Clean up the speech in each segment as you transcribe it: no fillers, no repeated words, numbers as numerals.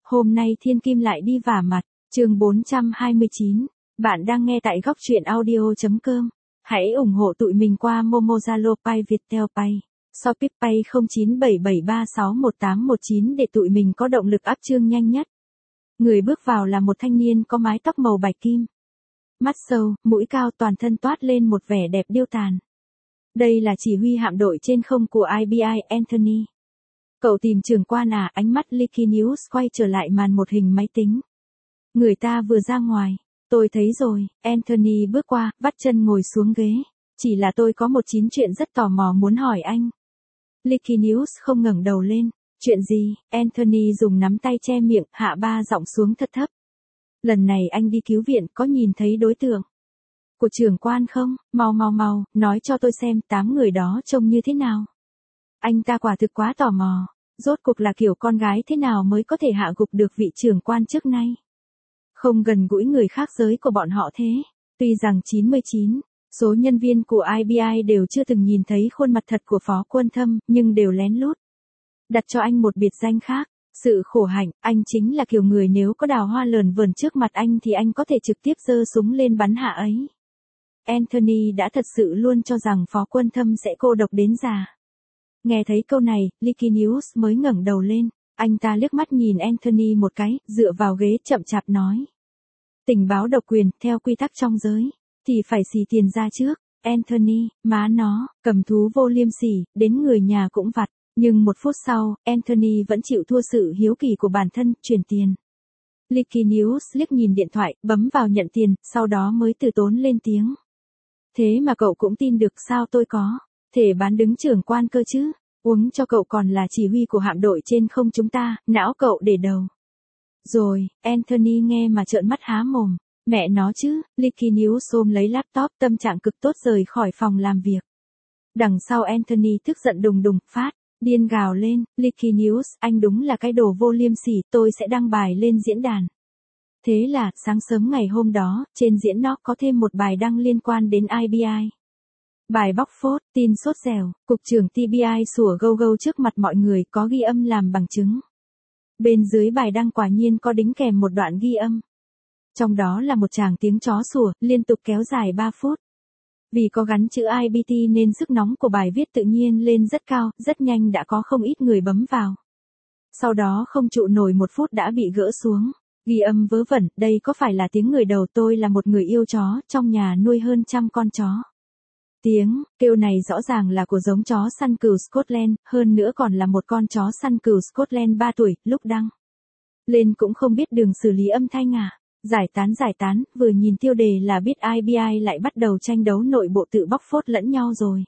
Hôm nay Thiên Kim lại đi vả mặt, chương 429. Bạn đang nghe tại góc truyện audio.com. Hãy ủng hộ tụi mình qua Momo, Zalo, Pay, Viettel Pay, Shopee Pay 0977361819 để tụi mình có động lực up chương nhanh nhất. Người bước vào là một thanh niên có mái tóc màu bạch kim. Mắt sâu, mũi cao, toàn thân toát lên một vẻ đẹp điêu tàn. Đây là chỉ huy hạm đội trên không của IBI, Anthony. Cậu tìm trưởng quan à? Ánh mắt Licky News quay trở lại màn một hình máy tính. Người ta vừa ra ngoài. Tôi thấy rồi. Anthony bước qua, vắt chân ngồi xuống ghế. Chỉ là tôi có một chuyện rất tò mò muốn hỏi anh. Licky News không ngẩng đầu lên. Chuyện gì? Anthony dùng nắm tay che miệng, hạ ba giọng xuống thật thấp. Lần này anh đi cứu viện, có nhìn thấy đối tượng của trưởng quan không? Mau, nói cho tôi xem 8 người đó trông như thế nào. Anh ta quả thực quá tò mò. Rốt cuộc là kiểu con gái thế nào mới có thể hạ gục được vị trưởng quan trước nay. Không gần gũi người khác giới của bọn họ thế. Tuy rằng 99 số nhân viên của IBI đều chưa từng nhìn thấy khuôn mặt thật của Phó Quân Thâm, nhưng đều lén lút đặt cho anh một biệt danh khác. Sự khổ hạnh, anh chính là kiểu người nếu có đào hoa lờn vườn trước mặt anh thì anh có thể trực tiếp giơ súng lên bắn hạ ấy. Anthony đã thật sự luôn cho rằng Phó Quân Thâm sẽ cô độc đến già. Nghe thấy câu này, Licky News mới ngẩng đầu lên. Anh ta liếc mắt nhìn Anthony một cái, dựa vào ghế chậm chạp nói. Tình báo độc quyền, theo quy tắc trong giới, thì phải xì tiền ra trước. Anthony, má nó, cầm thú vô liêm sỉ, đến người nhà cũng vặt. Nhưng một phút sau, Anthony vẫn chịu thua sự hiếu kỳ của bản thân, chuyển tiền. Licky News liếc nhìn điện thoại, bấm vào nhận tiền, sau đó mới từ tốn lên tiếng. Thế mà cậu cũng tin được sao? Tôi có thể bán đứng trưởng quan cơ chứ? Uống cho cậu còn là chỉ huy của hạm đội trên không chúng ta, não cậu để đầu. Rồi, Anthony nghe mà trợn mắt há mồm. Mẹ nó chứ. Licky News ôm lấy laptop, tâm trạng cực tốt rời khỏi phòng làm việc. Đằng sau Anthony tức giận đùng phát, điên gào lên. Licky News, anh đúng là cái đồ vô liêm sỉ, tôi sẽ đăng bài lên diễn đàn. Thế là, sáng sớm ngày hôm đó, trên diễn nó có thêm một bài đăng liên quan đến IBI. Bài bóc phốt, tin sốt dẻo, cục trưởng TBI sủa gâu trước mặt mọi người, có ghi âm làm bằng chứng. Bên dưới bài đăng quả nhiên có đính kèm một đoạn ghi âm. Trong đó là một tràng tiếng chó sủa, liên tục kéo dài 3 phút. Vì có gắn chữ IBT nên sức nóng của bài viết tự nhiên lên rất cao, rất nhanh đã có không ít người bấm vào. Sau đó không trụ nổi 1 phút đã bị gỡ xuống. Ghi âm vớ vẩn, đây có phải là tiếng người đầu? Tôi là một người yêu chó, trong nhà nuôi hơn 100 con chó. Tiếng kêu này rõ ràng là của giống chó săn cừu Scotland, hơn nữa còn là một con chó săn cừu Scotland 3 tuổi, lúc đăng lên cũng không biết đường xử lý âm thanh à. Giải tán, vừa nhìn tiêu đề là biết IBI lại bắt đầu tranh đấu nội bộ tự bóc phốt lẫn nhau rồi.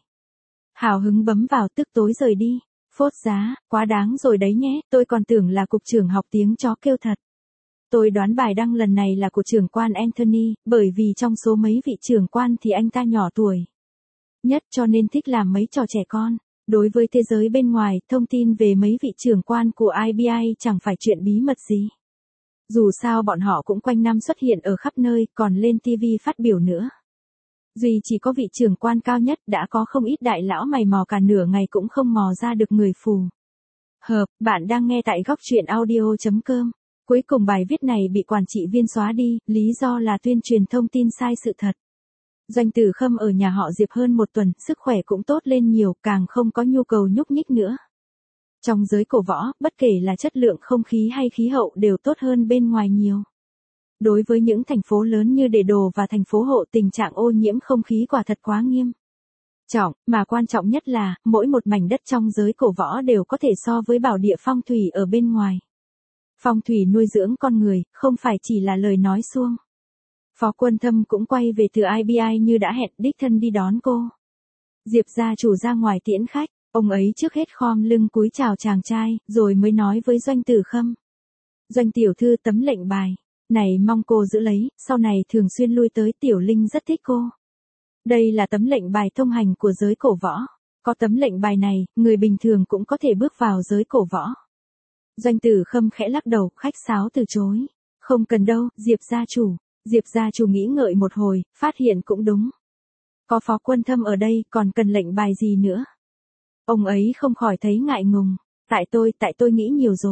Hào hứng bấm vào, tức tối rời đi. Phốt giá, quá đáng rồi đấy nhé, tôi còn tưởng là cục trưởng học tiếng chó kêu thật. Tôi đoán bài đăng lần này là của trưởng quan Anthony, bởi vì trong số mấy vị trưởng quan thì anh ta nhỏ tuổi nhất cho nên thích làm mấy trò trẻ con. Đối với thế giới bên ngoài, thông tin về mấy vị trưởng quan của IBI chẳng phải chuyện bí mật gì. Dù sao bọn họ cũng quanh năm xuất hiện ở khắp nơi, còn lên TV phát biểu nữa. Duy chỉ có vị trưởng quan cao nhất đã có không ít đại lão mày mò cả nửa ngày cũng không mò ra được người phù hợp. Bạn đang nghe tại góc truyện audio.com. Cuối cùng bài viết này bị quản trị viên xóa đi, lý do là tuyên truyền thông tin sai sự thật. Doanh Tử Khâm ở nhà họ Diệp hơn 1 tuần, sức khỏe cũng tốt lên nhiều, càng không có nhu cầu nhúc nhích nữa. Trong giới cổ võ, bất kể là chất lượng không khí hay khí hậu đều tốt hơn bên ngoài nhiều. Đối với những thành phố lớn như Đề Đồ và thành phố Hộ, tình trạng ô nhiễm không khí quả thật quá nghiêm trọng, mà quan trọng nhất là, mỗi một mảnh đất trong giới cổ võ đều có thể so với bảo địa phong thủy ở bên ngoài. Phong thủy nuôi dưỡng con người, không phải chỉ là lời nói suông. Phó Quân Thâm cũng quay về từ IBI như đã hẹn, đích thân đi đón cô. Diệp gia chủ ra ngoài tiễn khách, ông ấy trước hết khom lưng cúi chào chàng trai, rồi mới nói với Doanh Tử Khâm. Doanh tiểu thư, tấm lệnh bài này mong cô giữ lấy, sau này thường xuyên lui tới, Tiểu Linh rất thích cô. Đây là tấm lệnh bài thông hành của giới cổ võ. Có tấm lệnh bài này, người bình thường cũng có thể bước vào giới cổ võ. Doanh Tử Khâm khẽ lắc đầu, khách sáo từ chối. Không cần đâu, Diệp gia chủ. Diệp gia chủ nghĩ ngợi một hồi, phát hiện cũng đúng. Có Phó Quân Thâm ở đây, còn cần lệnh bài gì nữa? Ông ấy không khỏi thấy ngại ngùng. Tại tôi nghĩ nhiều rồi.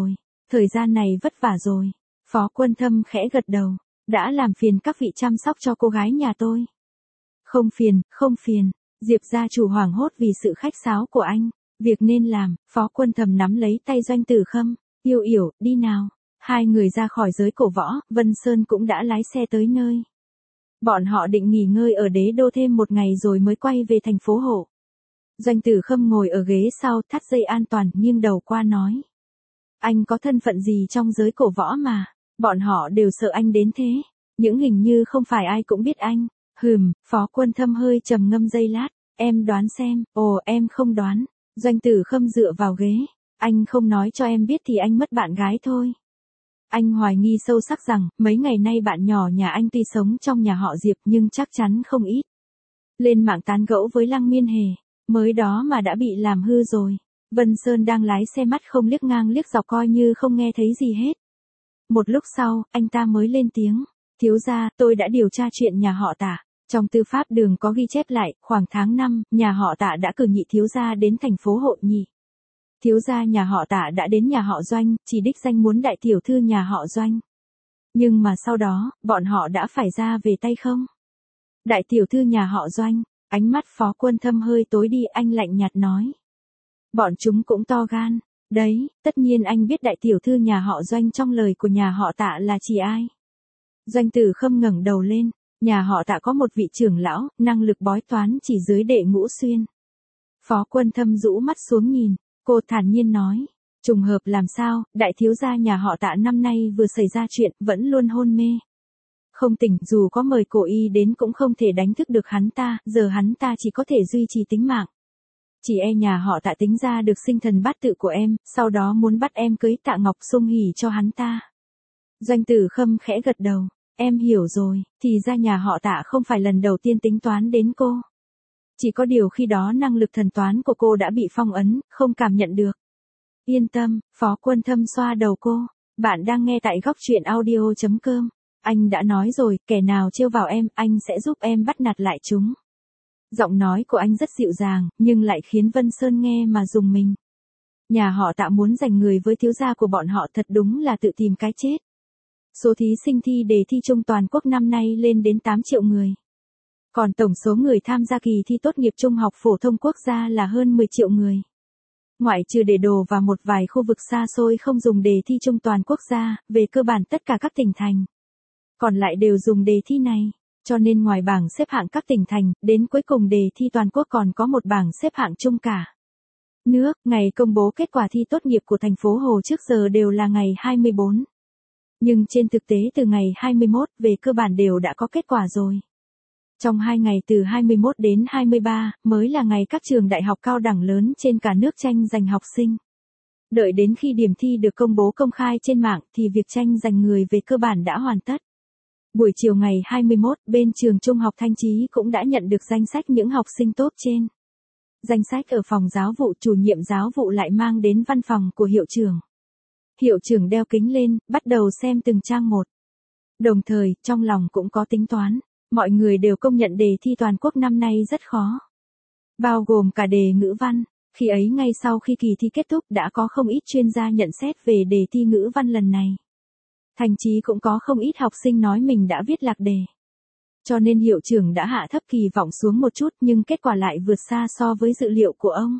Thời gian này vất vả rồi. Phó Quân Thâm khẽ gật đầu. Đã làm phiền các vị chăm sóc cho cô gái nhà tôi. Không phiền, không phiền. Diệp gia chủ hoảng hốt vì sự khách sáo của anh. Việc nên làm, Phó Quân Thâm nắm lấy tay Doanh Tử Khâm. Yêu Yểu, đi nào. Hai người ra khỏi giới cổ võ, Vân Sơn cũng đã lái xe tới nơi. Bọn họ định nghỉ ngơi ở Đế Đô thêm một ngày rồi mới quay về thành phố Hộ. Doanh Tử Khâm ngồi ở ghế sau thắt dây an toàn nghiêng đầu qua nói. Anh có thân phận gì trong giới cổ võ mà, bọn họ đều sợ anh đến thế. Những hình như không phải ai cũng biết anh. Phó Quân Thâm hơi trầm ngâm giây lát. Em đoán xem. Ồ, em không đoán. Doanh Tử Khâm dựa vào ghế. Anh không nói cho em biết thì anh mất bạn gái thôi. Anh hoài nghi sâu sắc rằng, mấy ngày nay bạn nhỏ nhà anh tuy sống trong nhà họ Diệp nhưng chắc chắn không ít. Lên mạng tán gẫu với Lăng Miên Hề, mới đó mà đã bị làm hư rồi. Vân Sơn đang lái xe mắt không liếc ngang liếc dọc coi như không nghe thấy gì hết. Một lúc sau, anh ta mới lên tiếng. Thiếu gia, tôi đã điều tra chuyện nhà họ Tạ. Trong tư pháp đường có ghi chép lại, khoảng tháng 5, nhà họ Tạ đã cử nhị thiếu gia đến thành phố Hộ nhị. Thiếu gia nhà họ Tạ đã đến nhà họ Doanh, chỉ đích danh muốn đại tiểu thư nhà họ Doanh. Nhưng mà sau đó, bọn họ đã phải ra về tay không? Đại tiểu thư nhà họ Doanh, ánh mắt Phó Quân Thâm hơi tối đi, anh lạnh nhạt nói. Bọn chúng cũng to gan. Đấy, tất nhiên anh biết đại tiểu thư nhà họ Doanh trong lời của nhà họ Tạ là chỉ ai. Doanh Tử Khâm ngẩng đầu lên, nhà họ Tạ có một vị trưởng lão, năng lực bói toán chỉ dưới Đệ Ngũ Xuyên. Phó Quân Thâm rũ mắt xuống nhìn, cô thản nhiên nói, trùng hợp làm sao, đại thiếu gia nhà họ Tạ năm nay vừa xảy ra chuyện, vẫn luôn hôn mê. Không tỉnh, dù có mời cổ y đến cũng không thể đánh thức được hắn ta, giờ hắn ta chỉ có thể duy trì tính mạng. Chỉ e nhà họ Tạ tính ra được sinh thần bát tự của em, sau đó muốn bắt em cưới Tạ Ngọc Sung hỉ cho hắn ta. Doanh Tử Khâm khẽ gật đầu, em hiểu rồi, thì ra nhà họ Tạ không phải lần đầu tiên tính toán đến cô. Chỉ có điều khi đó năng lực thần toán của cô đã bị phong ấn, không cảm nhận được. Yên tâm, Phó Quân Thâm xoa đầu cô, bạn đang nghe tại góc truyện audio.com. Anh đã nói rồi, kẻ nào trêu vào em, anh sẽ giúp em bắt nạt lại chúng. Giọng nói của anh rất dịu dàng, nhưng lại khiến Vân Sơn nghe mà rùng mình. Nhà họ Tạ muốn giành người với thiếu gia của bọn họ thật đúng là tự tìm cái chết. Số thí sinh thi đề thi chung toàn quốc năm nay lên đến 8 triệu người. Còn tổng số người tham gia kỳ thi tốt nghiệp trung học phổ thông quốc gia là hơn 10 triệu người. Ngoại trừ Đề Đồ và một vài khu vực xa xôi không dùng đề thi chung toàn quốc gia, về cơ bản tất cả các tỉnh thành còn lại đều dùng đề thi này. Cho nên ngoài bảng xếp hạng các tỉnh thành, đến cuối cùng đề thi toàn quốc còn có một bảng xếp hạng chung cả nước. Ngày công bố kết quả thi tốt nghiệp của thành phố Hồ trước giờ đều là ngày 24. Nhưng trên thực tế từ ngày 21 về cơ bản đều đã có kết quả rồi. Trong 2 ngày từ 21 đến 23 mới là ngày các trường đại học cao đẳng lớn trên cả nước tranh giành học sinh. Đợi đến khi điểm thi được công bố công khai trên mạng thì việc tranh giành người về cơ bản đã hoàn tất. Buổi chiều ngày 21, bên trường Trung học Thanh Chí cũng đã nhận được danh sách những học sinh tốt trên. Danh sách ở phòng giáo vụ, chủ nhiệm giáo vụ lại mang đến văn phòng của hiệu trưởng. Hiệu trưởng đeo kính lên, bắt đầu xem từng trang một. Đồng thời, trong lòng cũng có tính toán. Mọi người đều công nhận đề thi toàn quốc năm nay rất khó. Bao gồm cả đề ngữ văn. Khi ấy ngay sau khi kỳ thi kết thúc đã có không ít chuyên gia nhận xét về đề thi ngữ văn lần này. Thành chí cũng có không ít học sinh nói mình đã viết lạc đề. Cho nên hiệu trưởng đã hạ thấp kỳ vọng xuống một chút nhưng kết quả lại vượt xa so với dự liệu của ông.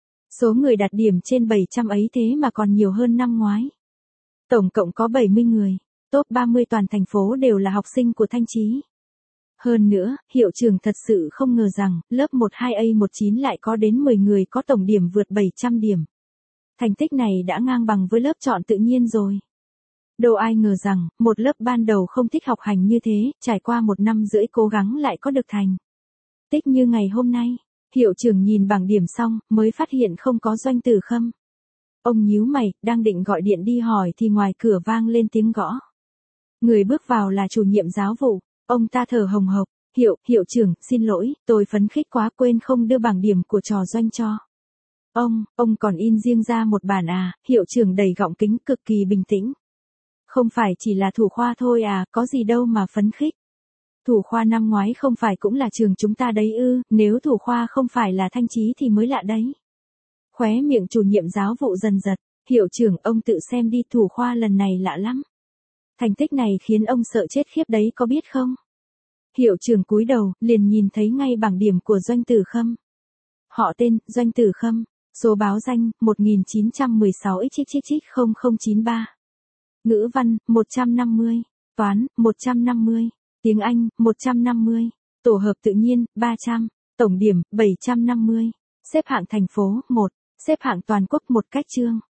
Số người đạt điểm trên 700 ấy thế mà còn nhiều hơn năm ngoái. Tổng cộng có 70 người, top 30 toàn thành phố đều là học sinh của Thanh Chí. Hơn nữa, hiệu trưởng thật sự không ngờ rằng, lớp 12A19 lại có đến 10 người có tổng điểm vượt 700 điểm. Thành tích này đã ngang bằng với lớp chọn tự nhiên rồi. Đâu ai ngờ rằng, một lớp ban đầu không thích học hành như thế, trải qua 1 năm rưỡi cố gắng lại có được thành tích như ngày hôm nay. Hiệu trưởng nhìn bảng điểm xong, mới phát hiện không có Doanh Tử Khâm. Ông nhíu mày, đang định gọi điện đi hỏi thì ngoài cửa vang lên tiếng gõ. Người bước vào là chủ nhiệm giáo vụ, ông ta thở hồng hộc, hiệu trưởng, xin lỗi, tôi phấn khích quá quên không đưa bảng điểm của trò Doanh cho. Ông còn in riêng ra một bản à, hiệu trưởng đầy gọng kính cực kỳ bình tĩnh. Không phải chỉ là thủ khoa thôi à, có gì đâu mà phấn khích. Thủ khoa năm ngoái không phải cũng là trường chúng ta đấy ư, nếu thủ khoa không phải là Thanh Chí thì mới lạ đấy. Khóe miệng chủ nhiệm giáo vụ dần giật, Hiệu trưởng, ông tự xem đi, thủ khoa lần này lạ lắm. Thành tích này khiến ông sợ chết khiếp đấy, có biết không? Hiệu trưởng cúi đầu, liền nhìn thấy ngay bảng điểm của Doanh Tử Khâm. Họ tên, Doanh Tử Khâm. Số báo danh, 1916XXX0093. Ngữ văn, 150. Toán, 150. Tiếng Anh, 150. Tổ hợp tự nhiên, 300. Tổng điểm, 750. Xếp hạng thành phố, 1. Xếp hạng toàn quốc, một cách chương.